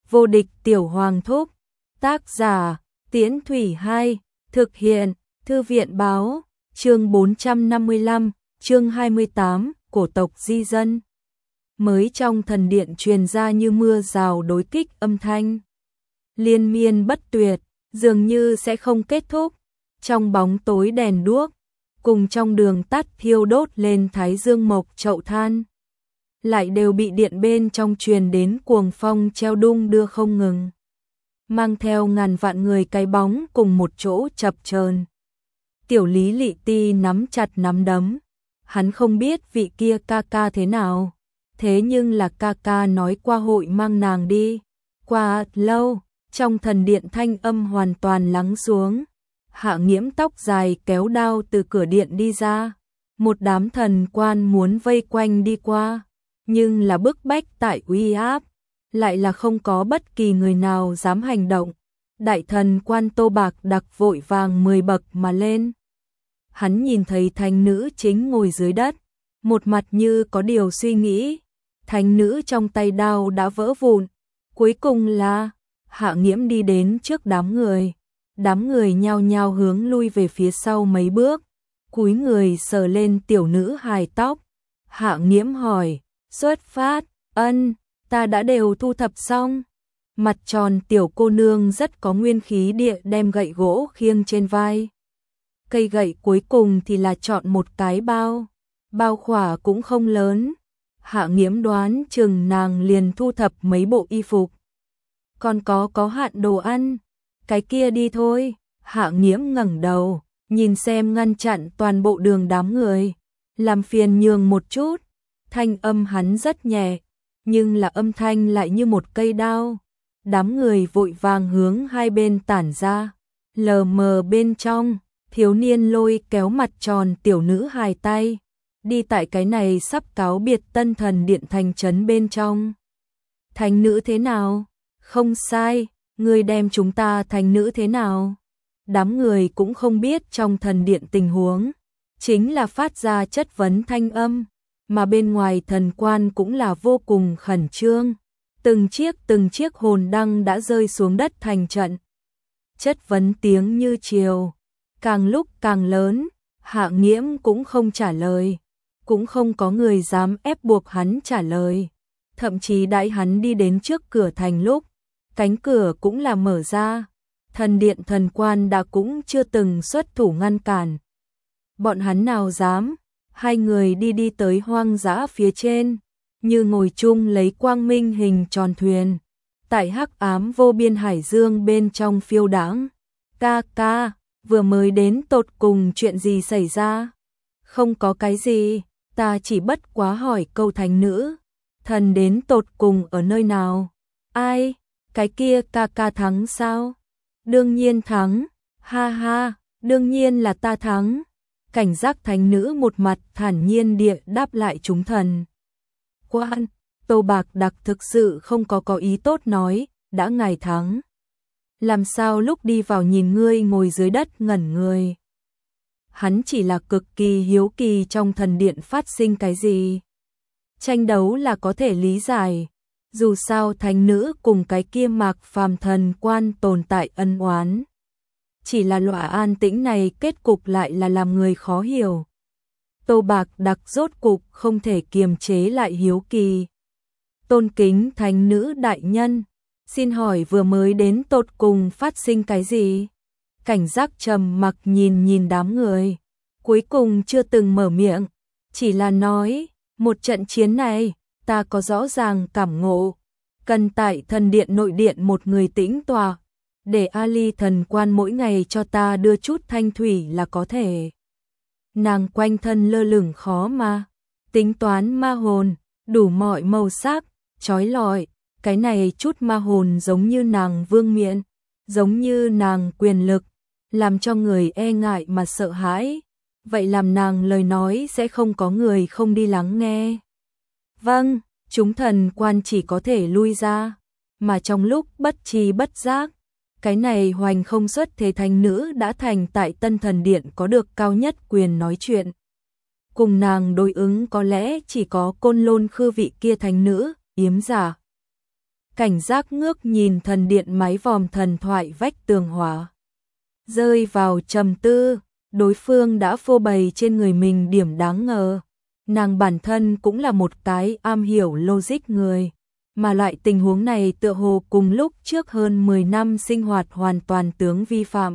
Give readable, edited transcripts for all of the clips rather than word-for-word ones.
Vô địch tiểu hoàng thúc. Tác giả Tiễn Thủy 2. Thực hiện Thư viện báo. Chương 455, chương 28, cổ tộc di dân. Mới trong thần điện truyền ra như mưa rào đối kích âm thanh. Liên miên bất tuyệt, dường như sẽ không kết thúc. Trong bóng tối đèn đuốc, cùng trong đường tắt thiêu đốt lên thái dương mộc chậu than, lại đều bị điện bên trong truyền đến cuồng phong treo đung đưa không ngừng, mang theo ngàn vạn người cái bóng cùng một chỗ chập chờn. Tiểu Lý Lị Ti nắm chặt nắm đấm, hắn không biết vị kia ca ca thế nào, thế nhưng là ca ca nói qua hội mang nàng đi. Qua lâu, trong thần điện thanh âm hoàn toàn lắng xuống. Hạ Nghiễm tóc dài kéo đao từ cửa điện đi ra, một đám thần quan muốn vây quanh đi qua, nhưng là bức bách tại uy áp, lại là không có bất kỳ người nào dám hành động. Đại thần quan Tô Bạc Đặc vội vàng 10 bậc mà lên. Hắn nhìn thấy thánh nữ chính ngồi dưới đất, một mặt như có điều suy nghĩ. Thánh nữ trong tay đao đã vỡ vụn. Cuối cùng là Hạ Nghiễm đi đến trước đám người. Đám người nhao nhao hướng lui về phía sau mấy bước, cúi người sờ lên tiểu nữ hài tóc. Hạ Nghiễm hỏi, xuất phát, ân, ta đã đều thu thập xong. Mặt tròn tiểu cô nương rất có nguyên khí địa đem gậy gỗ khiêng trên vai. Cây gậy cuối cùng thì là chọn một cái bao khỏa cũng không lớn. Hạ Nghiễm đoán chừng nàng liền thu thập mấy bộ y phục. Còn có hạn đồ ăn. Cái kia đi thôi. Hạ Nghiễm ngẩng đầu, nhìn xem ngăn chặn toàn bộ đường đám người. Làm phiền nhường một chút. Thanh âm hắn rất nhẹ, nhưng là âm thanh lại như một cây đao. Đám người vội vàng hướng hai bên tản ra. Lờ mờ bên trong, thiếu niên lôi kéo mặt tròn tiểu nữ hài tay. Đi tại cái này sắp cáo biệt tân thần điện thành trấn bên trong. Thánh nữ thế nào? Không sai. Người đem chúng ta thành nữ thế nào? Đám người cũng không biết trong thần điện tình huống, chính là phát ra chất vấn thanh âm, mà bên ngoài thần quan cũng là vô cùng khẩn trương. Từng chiếc hồn đăng đã rơi xuống đất thành trận. Chất vấn tiếng như triều, càng lúc càng lớn. Hạ Nghiễm cũng không trả lời, cũng không có người dám ép buộc hắn trả lời. Thậm chí đãi hắn đi đến trước cửa thành lúc, cánh cửa cũng là mở ra, thần điện thần quan đã cũng chưa từng xuất thủ ngăn cản. Bọn hắn nào dám. Hai người đi tới hoang dã phía trên, như ngồi chung lấy quang minh hình tròn thuyền, tại hắc ám vô biên hải dương bên trong phiêu đãng. Ca ca, vừa mới đến tột cùng chuyện gì xảy ra? Không có cái gì, ta chỉ bất quá hỏi câu thánh nữ, thần đến tột cùng ở nơi nào? Ai? Cái kia ca ca thắng sao? Đương nhiên thắng, ha ha, đương nhiên là ta thắng. Cảnh giác thánh nữ một mặt thản nhiên địa đáp lại chúng thần. Quan, Tô Bạc Đặc thực sự không có ý tốt nói, đã ngài thắng. Làm sao lúc đi vào nhìn ngươi ngồi dưới đất ngẩn người? Hắn chỉ là cực kỳ hiếu kỳ trong thần điện phát sinh cái gì. Tranh đấu là có thể lý giải. Dù sao thánh nữ cùng cái kia Mạc Phàm thần quan tồn tại ân oán. Chỉ là loại an tĩnh này kết cục lại là làm người khó hiểu. Tô Bạc Đặc rốt cục không thể kiềm chế lại hiếu kỳ. Tôn kính thánh nữ đại nhân, xin hỏi vừa mới đến tột cùng phát sinh cái gì? Cảnh giác trầm mặc nhìn đám người, cuối cùng chưa từng mở miệng, chỉ là nói, một trận chiến này, ta có rõ ràng cảm ngộ, cần tại thần điện nội điện một người tĩnh tọa, để Ali thần quan mỗi ngày cho ta đưa chút thanh thủy là có thể. Nàng quanh thân lơ lửng khó mà, tính toán ma hồn, đủ mọi màu sắc, chói lọi, cái này chút ma hồn giống như nàng vương miện, giống như nàng quyền lực, làm cho người e ngại mà sợ hãi, vậy làm nàng lời nói sẽ không có người không đi lắng nghe. Vâng, chúng thần quan chỉ có thể lui ra, mà trong lúc bất tri bất giác, cái này hoành không xuất thế thánh nữ đã thành tại tân thần điện có được cao nhất quyền nói chuyện. Cùng nàng đối ứng có lẽ chỉ có Côn Lôn Khư vị kia thánh nữ, Yếm Giả. Cảnh giác ngước nhìn thần điện mái vòm thần thoại vách tường hỏa. Rơi vào trầm tư, đối phương đã phô bày trên người mình điểm đáng ngờ. Nàng bản thân cũng là một cái am hiểu logic người, mà loại tình huống này tựa hồ cùng lúc trước hơn 10 năm sinh hoạt hoàn toàn tướng vi phạm.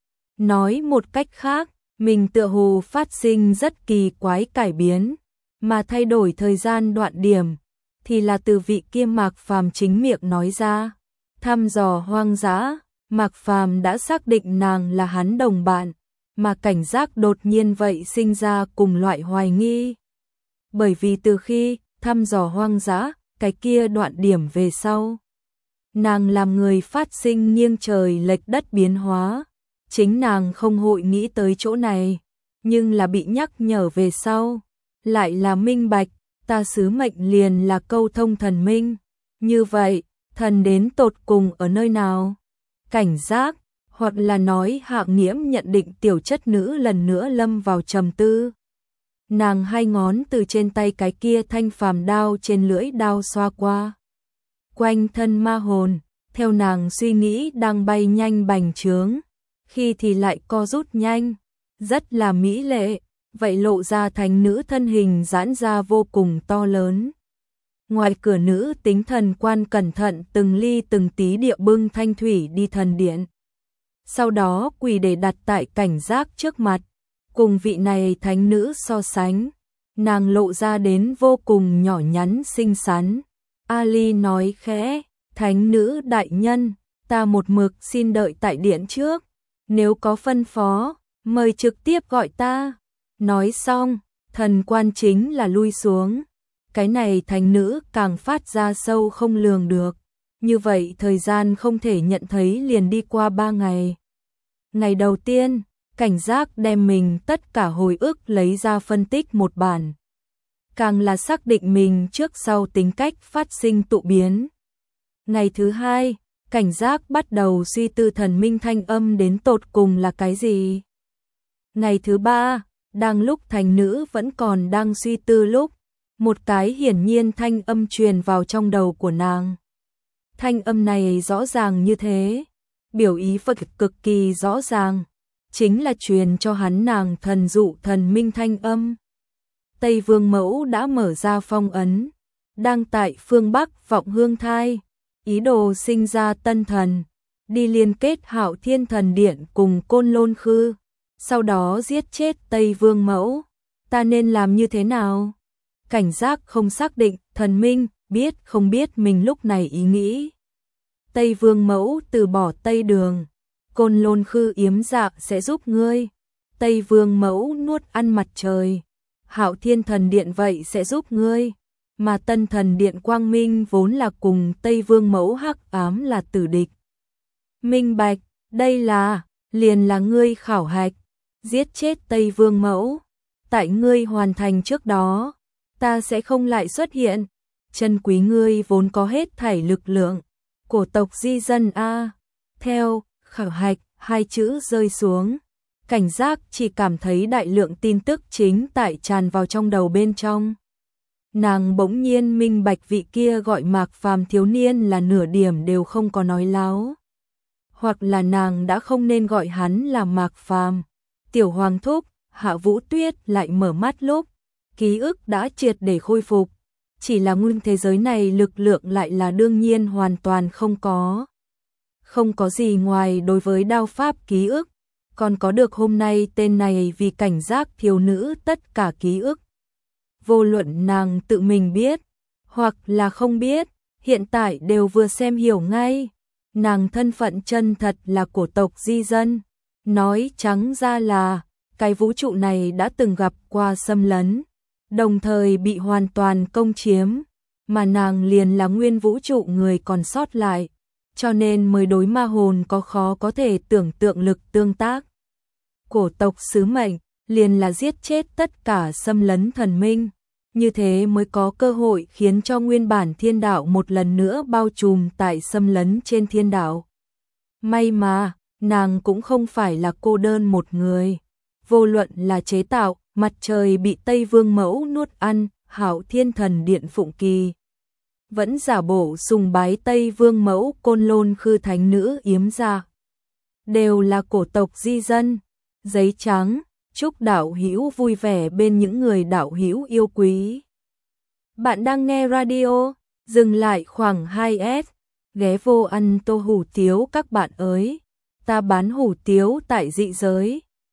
Nói một cách khác, mình tựa hồ phát sinh rất kỳ quái cải biến, mà thay đổi thời gian đoạn điểm, thì là từ vị kia Mạc Phàm chính miệng nói ra. Thăm dò hoang dã, Mạc Phàm đã xác định nàng là hắn đồng bạn, mà cảnh giác đột nhiên vậy sinh ra cùng loại hoài nghi. Bởi vì từ khi thăm dò hoang dã, cái kia đoạn điểm về sau, nàng làm người phát sinh nghiêng trời lệch đất biến hóa. Chính nàng không hội nghĩ tới chỗ này, nhưng là bị nhắc nhở về sau, lại là minh bạch, ta sứ mệnh liền là câu thông thần minh. Như vậy, thần đến tột cùng ở nơi nào? Cảnh giác, hoặc là nói Hạ Nghiễm nhận định tiểu chất nữ lần nữa lâm vào trầm tư. Nàng hai ngón từ trên tay cái kia thanh phàm đao trên lưỡi đao xoa qua. Quanh thân ma hồn, theo nàng suy nghĩ đang bay nhanh bành trướng, khi thì lại co rút nhanh, rất là mỹ lệ, vậy lộ ra thành nữ thân hình giãn ra vô cùng to lớn. Ngoài cửa nữ tính thần quan cẩn thận từng ly từng tí địa bưng thanh thủy đi thần điện. Sau đó quỳ để đặt tại cảnh giác trước mặt, cùng vị này thánh nữ so sánh, nàng lộ ra đến vô cùng nhỏ nhắn xinh xắn. Ali nói khẽ, thánh nữ đại nhân, ta một mực xin đợi tại điện trước, nếu có phân phó, mời trực tiếp gọi ta. Nói xong, thần quan chính là lui xuống. Cái này thánh nữ càng phát ra sâu không lường được. Như vậy thời gian không thể nhận thấy liền đi qua 3 ngày. Ngày đầu tiên, cảnh giác đem mình tất cả hồi ức lấy ra phân tích một bản. Càng là xác định mình trước sau tính cách phát sinh tụ biến. Ngày thứ hai, cảnh giác bắt đầu suy tư thần minh thanh âm đến tột cùng là cái gì. Ngày thứ ba, đang lúc thành nữ vẫn còn đang suy tư lúc, một cái hiển nhiên thanh âm truyền vào trong đầu của nàng. Thanh âm này rõ ràng như thế, biểu ý Phật cực kỳ rõ ràng, chính là truyền cho hắn nàng thần dụ thần minh thanh âm. Tây Vương Mẫu đã mở ra phong ấn, đang tại phương Bắc vọng hương thai, ý đồ sinh ra tân thần, đi liên kết Hạo Thiên Thần Điện cùng Côn Lôn Khư, sau đó giết chết Tây Vương Mẫu. Ta nên làm như thế nào? Cảnh giác không xác định, thần minh biết không biết mình lúc này ý nghĩ. Tây Vương Mẫu từ bỏ Tây Đường, Côn Lôn Khư yếm dạ sẽ giúp ngươi. Tây Vương Mẫu nuốt ăn mặt trời, Hạo Thiên Thần Điện vậy sẽ giúp ngươi. Mà Tân Thần Điện Quang Minh vốn là cùng Tây Vương Mẫu hắc ám là tử địch. Minh bạch, đây là, liền là ngươi khảo hạch, giết chết Tây Vương Mẫu. Tại ngươi hoàn thành trước đó, ta sẽ không lại xuất hiện. Chân quý ngươi vốn có hết thảy lực lượng. Cổ tộc di dân A. Theo, khảo hạch, hai chữ rơi xuống. Cảnh giác chỉ cảm thấy đại lượng tin tức chính tại tràn vào trong đầu bên trong. Nàng bỗng nhiên minh bạch vị kia gọi Mạc Phàm thiếu niên là nửa điểm đều không có nói láo. Hoặc là nàng đã không nên gọi hắn là Mạc Phàm. Tiểu Hoàng Thúc, Hạ Vũ Tuyết lại mở mắt lúc, ký ức đã triệt để khôi phục. Chỉ là nguyên thế giới này lực lượng lại là đương nhiên hoàn toàn không có. Không có gì ngoài đối với đao pháp ký ức, còn có được hôm nay tên này vì cảnh giác thiếu nữ tất cả ký ức. Vô luận nàng tự mình biết, hoặc là không biết, hiện tại đều vừa xem hiểu ngay. Nàng thân phận chân thật là cổ tộc di dân. Nói trắng ra là, cái vũ trụ này đã từng gặp qua xâm lấn, đồng thời bị hoàn toàn công chiếm, mà nàng liền là nguyên vũ trụ người còn sót lại, cho nên mới đối ma hồn có khó có thể tưởng tượng lực tương tác. Cổ tộc sứ mệnh liền là giết chết tất cả xâm lấn thần minh, như thế mới có cơ hội khiến cho nguyên bản thiên đạo một lần nữa bao trùm tại xâm lấn trên thiên đạo. May mà, nàng cũng không phải là cô đơn một người. Vô luận là chế tạo, mặt trời bị Tây Vương Mẫu nuốt ăn, Hạo Thiên Thần Điện phụng kỳ. vẫn giả bộ sùng bái Tây Vương mẫu Côn Lôn Khư thánh nữ Yếm Gia. Đều là cổ tộc di dân. Giấy trắng, chúc đạo hữu vui vẻ bên những người đạo hữu yêu quý. Bạn đang nghe radio, dừng lại khoảng 2S, ghé vô ăn tô hủ tiếu các bạn ơi. Ta bán hủ tiếu tại dị giới.